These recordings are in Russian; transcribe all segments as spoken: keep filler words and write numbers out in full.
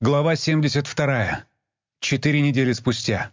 Глава семьдесят вторая. Четыре недели спустя.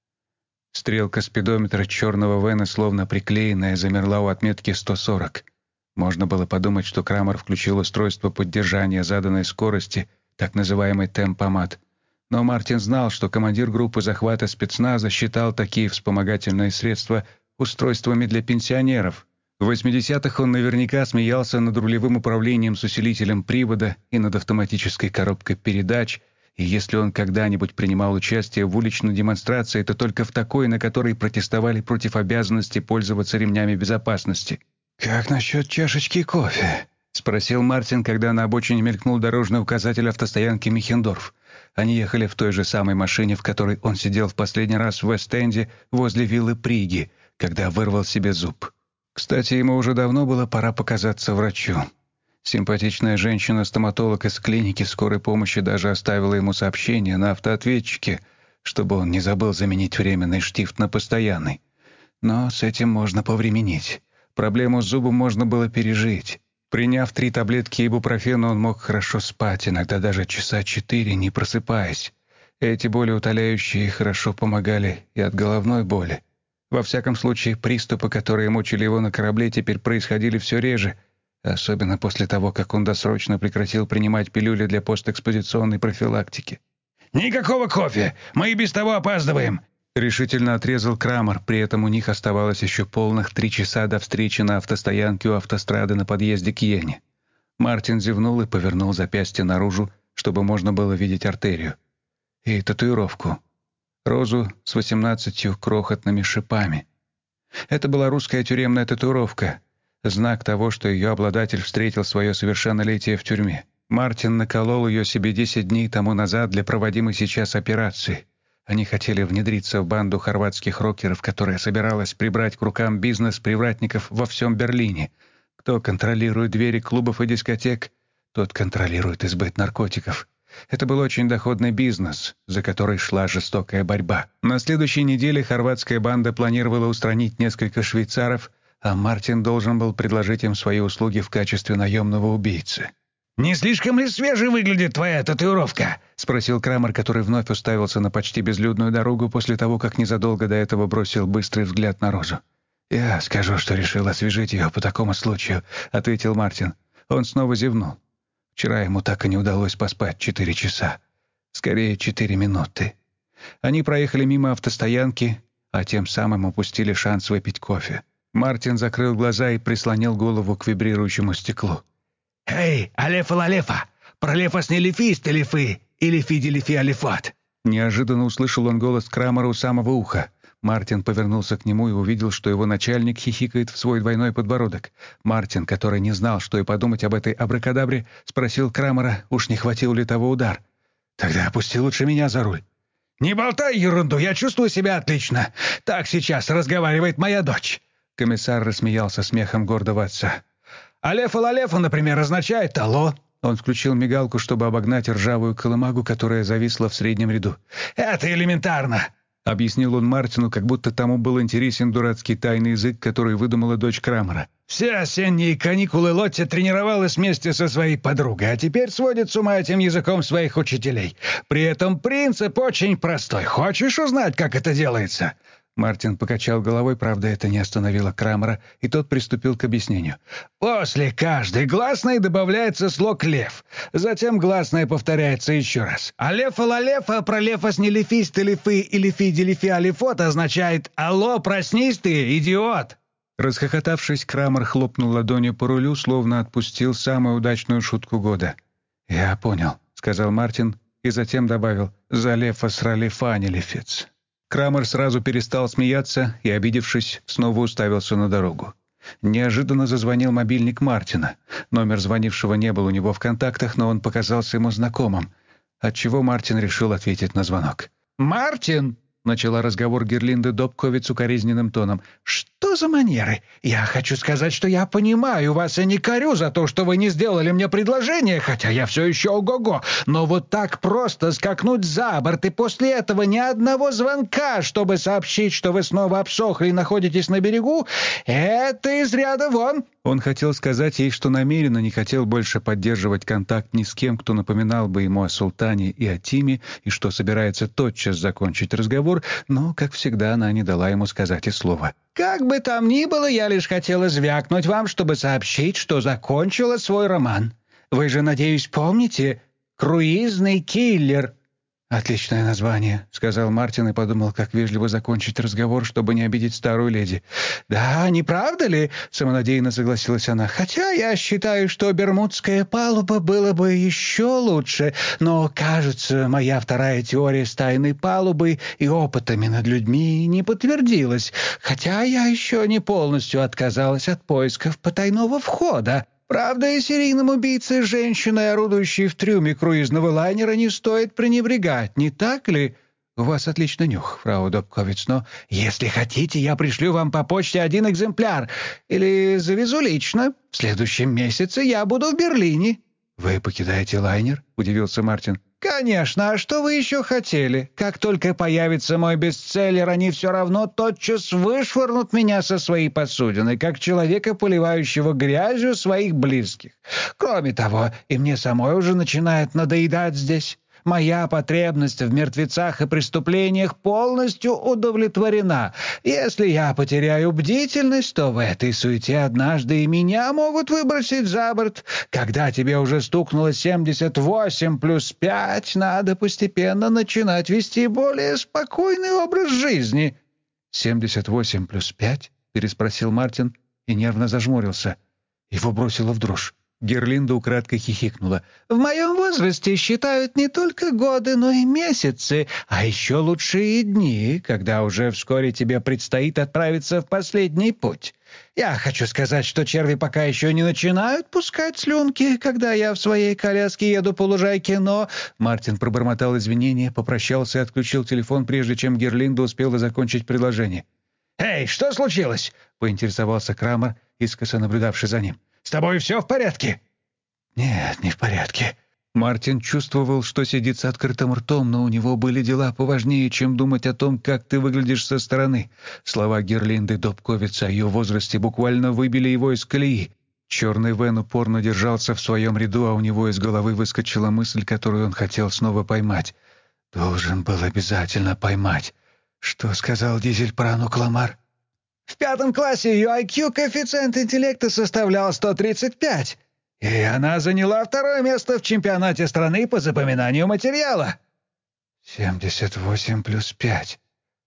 Стрелка спидометра черного Вена, словно приклеенная, замерла у отметки сто сорок. Можно было подумать, что Крамер включил устройство поддержания заданной скорости, так называемый темпомат. Но Мартин знал, что командир группы захвата спецназа считал такие вспомогательные средства устройствами для пенсионеров. В восьмидесятых он наверняка смеялся над рулевым управлением с усилителем привода и над автоматической коробкой передач, и если он когда-нибудь принимал участие в уличной демонстрации, то только в такой, на которой протестовали против обязанности пользоваться ремнями безопасности. «Как насчет чашечки кофе?» — спросил Мартин, когда на обочине мелькнул дорожный указатель автостоянки Михендорф. Они ехали в той же самой машине, в которой он сидел в последний раз в Вест-Энде возле виллы Приги, когда вырвал себе зуб. Кстати, ему уже давно было пора показаться врачу. Симпатичная женщина-стоматолог из клиники скорой помощи даже оставила ему сообщение на автоответчике, чтобы он не забыл заменить временный штифт на постоянный. Но с этим можно повременить. Проблему с зубом можно было пережить. Приняв три таблетки ибупрофена, он мог хорошо спать, иногда даже часа четыре, не просыпаясь. Эти болеутоляющие хорошо помогали и от головной боли. Во всяком случае, приступы, которые мучили его на корабле, теперь происходили все реже, особенно после того, как он досрочно прекратил принимать пилюли для постэкспозиционной профилактики. «Никакого кофе! Мы и без того опаздываем!» — решительно отрезал Крамер. При этом у них оставалось еще полных три часа до встречи на автостоянке у автострады на подъезде к Йене. Мартин зевнул и повернул запястье наружу, чтобы можно было видеть артерию. И татуировку. Розу с восемнадцатью крохотными шипами. Это была русская тюремная татуировка, знак того, что ее обладатель встретил свое совершеннолетие в тюрьме. Мартин наколол ее себе десять дней тому назад для проводимой сейчас операции. Они хотели внедриться в банду хорватских рокеров, которая собиралась прибрать к рукам бизнес привратников во всем Берлине. Кто контролирует двери клубов и дискотек, тот контролирует избыт наркотиков. Это был очень доходный бизнес, за который шла жестокая борьба. На следующей неделе хорватская банда планировала устранить несколько швейцаров, а Мартин должен был предложить им свои услуги в качестве наемного убийцы. «Не слишком ли свежей выглядит твоя татуировка?» — спросил Крамер, который вновь уставился на почти безлюдную дорогу после того, как незадолго до этого бросил быстрый взгляд на Розу. «Я скажу, что решил освежить ее по такому случаю», — ответил Мартин. Он снова зевнул. Вчера ему так и не удалось поспать четыре часа. Скорее, четыре минуты. Они проехали мимо автостоянки, а тем самым упустили шанс выпить кофе. Мартин закрыл глаза и прислонил голову к вибрирующему стеклу. «Эй, алефа-лалефа! Пролефас не лефис телефы, или фиди-лефи алефат!» Неожиданно услышал он голос Крамера у самого уха. Мартин повернулся к нему и увидел, что его начальник хихикает в свой двойной подбородок. Мартин, который не знал, что и подумать об этой абракадабре, спросил Крамера, уж не хватил ли того удар. «Тогда опусти лучше меня за руль». «Не болтай ерунду, я чувствую себя отлично. Так сейчас разговаривает моя дочь». Комиссар рассмеялся смехом гордого отца. «Алефа-лалефа, например, означает «алло». Он включил мигалку, чтобы обогнать ржавую колымагу, которая зависла в среднем ряду. «Это элементарно!» — объяснил он Мартину, как будто тому был интересен дурацкий тайный язык, который выдумала дочь Крамера. «Все осенние каникулы Лотти тренировалась вместе со своей подругой, а теперь сводит с ума этим языком своих учителей. При этом принцип очень простой. Хочешь узнать, как это делается?» Мартин покачал головой, правда, это не остановило Крамера, и тот приступил к объяснению. «После каждой гласной добавляется слог «лев». Затем гласная повторяется еще раз. «Алефа-лалефа, пролефас не лефис телефы или фиди-лефи алифот» означает «Алло, проснись ты, идиот!» Расхохотавшись, Крамер хлопнул ладонью по рулю, словно отпустил самую удачную шутку года. «Я понял», — сказал Мартин, и затем добавил «залефас ралефа не лефец». Крамер сразу перестал смеяться и, обидевшись, снова уставился на дорогу. Неожиданно зазвонил мобильник Мартина. Номер звонившего не был у него в контактах, но он показался ему знакомым, отчего Мартин решил ответить на звонок. «Мартин!» — начала разговор Герлинда Добковиц укоризненным тоном. «Что Что за манеры? Я хочу сказать, что я понимаю вас и не корю за то, что вы не сделали мне предложение, хотя я все еще ого-го. Но вот так просто скакнуть за борт и после этого ни одного звонка, чтобы сообщить, что вы снова обсохли и находитесь на берегу, это из ряда вон». Он хотел сказать ей, что намеренно не хотел больше поддерживать контакт ни с кем, кто напоминал бы ему о султане и о Тиме, и что собирается тотчас закончить разговор, но, как всегда, она не дала ему сказать и слова. «Как бы там ни было, я лишь хотела звякнуть вам, чтобы сообщить, что закончила свой роман. Вы же, надеюсь, помните «Круизный киллер»?» «Отличное название», — сказал Мартин и подумал, как вежливо закончить разговор, чтобы не обидеть старую леди. «Да, не правда ли?» — самонадеянно согласилась она. «Хотя я считаю, что Бермудская палуба было бы еще лучше, но, кажется, моя вторая теория с тайной палубой и опытами над людьми не подтвердилась, хотя я еще не полностью отказалась от поисков потайного входа. Правда, и серийным убийцей женщиной, орудующей в трюме круизного лайнера, не стоит пренебрегать, не так ли?» «У вас отличный нюх, фрау Добковиц, но если хотите, я пришлю вам по почте один экземпляр или завезу лично. В следующем месяце я буду в Берлине». «Вы покидаете лайнер?» — удивился Мартин. «Конечно, а что вы еще хотели? Как только появится мой бестселлер, они все равно тотчас вышвырнут меня со своей посудины, как человека, поливающего грязью своих близких. Кроме того, и мне самой уже начинает надоедать здесь. Моя потребность в мертвецах и преступлениях полностью удовлетворена. Если я потеряю бдительность, то в этой суете однажды и меня могут выбросить за борт. Когда тебе уже стукнуло семьдесят восемь плюс пять, надо постепенно начинать вести более спокойный образ жизни». «семьдесят восемь плюс пять?» — переспросил Мартин и нервно зажмурился. Его бросило в дрожь. Герлинда украдкой хихикнула. «В моем возрасте считают не только годы, но и месяцы, а еще лучше и дни, когда уже вскоре тебе предстоит отправиться в последний путь. Я хочу сказать, что черви пока еще не начинают пускать слюнки, когда я в своей коляске еду по лужайке, но...» Мартин пробормотал извинения, попрощался и отключил телефон, прежде чем Герлинда успела закончить предложение. «Эй, что случилось?» — поинтересовался Крамер, искоса наблюдавший за ним. «С тобой все в порядке?» «Нет, не в порядке». Мартин чувствовал, что сидит с открытым ртом, но у него были дела поважнее, чем думать о том, как ты выглядишь со стороны. Слова Герлинды Добковиц о ее возрасте буквально выбили его из колеи. Черный Вен упорно держался в своем ряду, а у него из головы выскочила мысль, которую он хотел снова поймать. Должен был обязательно поймать. Что сказал Дизель про Анну Кламар? В пятом классе ее ай кью коэффициент интеллекта составлял сто тридцать пять, и она заняла второе место в чемпионате страны по запоминанию материала. «семьдесят восемь плюс пять.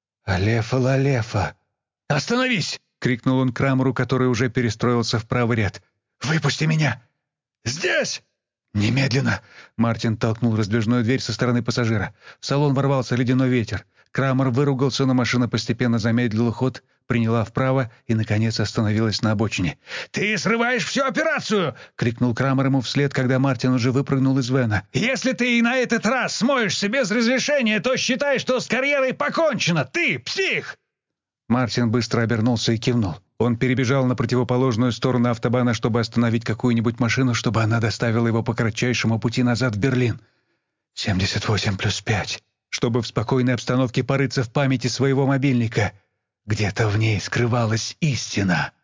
Алефа-лалефа». «Остановись!» — крикнул он Крамеру, который уже перестроился в правый ряд. «Выпусти меня! Здесь!» «Немедленно!» — Мартин толкнул раздвижную дверь со стороны пассажира. В салон ворвался ледяной ветер. Крамер выругался, но машина постепенно замедлила ход, приняла вправо и, наконец, остановилась на обочине. «Ты срываешь всю операцию!» — крикнул Крамер ему вслед, когда Мартин уже выпрыгнул из Вена. «Если ты и на этот раз смоешься без разрешения, то считай, что с карьерой покончено! Ты псих!» Мартин быстро обернулся и кивнул. Он перебежал на противоположную сторону автобана, чтобы остановить какую-нибудь машину, чтобы она доставила его по кратчайшему пути назад в Берлин. семьдесят восемь плюс пять. Чтобы в спокойной обстановке порыться в памяти своего мобильника. Где-то в ней скрывалась истина.